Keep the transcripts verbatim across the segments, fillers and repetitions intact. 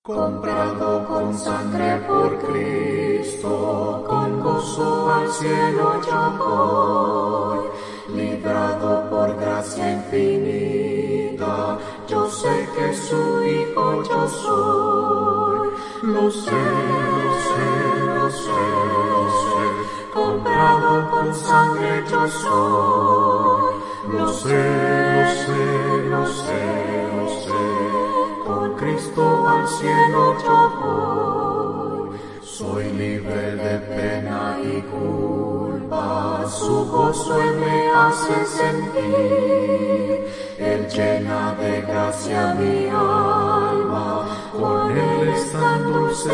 Comprado con sangre por Cristo, con gozo al cielo yo voy, librado por gracia infinita, yo sé que su hijo yo soy. Lo sé, lo sé, lo sé, lo sé, comprado con sangre yo soy. Lo sé, lo sé, lo sé, lo sé, con Cristo al cielo yo voy. Soy libre de pena y culpa, su gozo Él me hace sentir. Él llena de gracia mi alma, con Él es tan dulce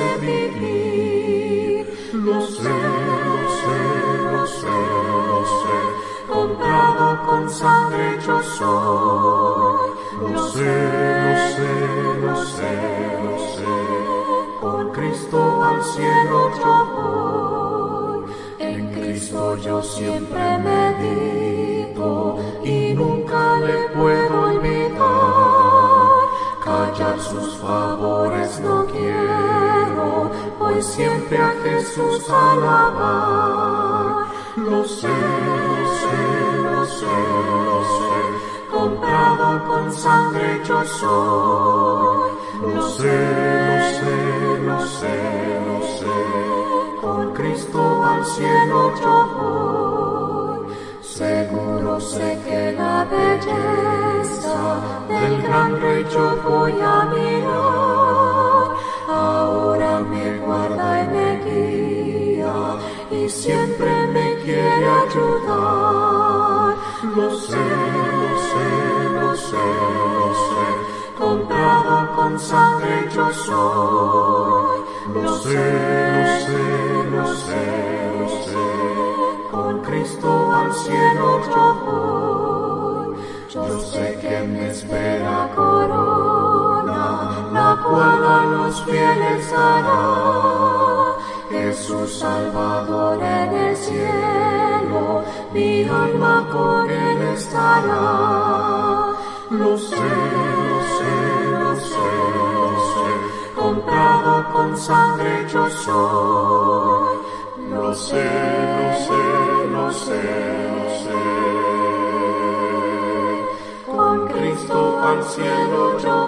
vivir. Lo sé, lo sé, lo sé, lo sé, comprado con sangre yo soy. Lo sé, lo sé, lo sé, lo sé, con Cristo al cielo yo voy. En Cristo yo siempre medito y nunca le puedo olvidar. Callar sus favores no quiero, pues siempre a Jesús alabar. Lo sé, lo sé, lo sé, lo sé, comprado con sangre yo soy. Lo sé, lo sé, lo sé, lo sé, con Cristo al cielo yo voy. Seguro sé que la belleza del gran Rey yo voy a mirar. Ahora me guarda y me guía y siempre me quiere ayudar. Lo sé, lo sé, lo sé, lo sé, comprado con sangre yo soy. Lo sé, lo sé, lo sé, lo sé, con Cristo al cielo yo voy. Yo sé que me espera corona, la cual a los fieles dará. Jesús Salvador en el cielo, mi alma con Él estará. Lo sé, lo sé, lo sé, lo sé, comprado con sangre yo soy. Lo sé, lo sé, lo sé, lo sé, con Cristo al cielo yo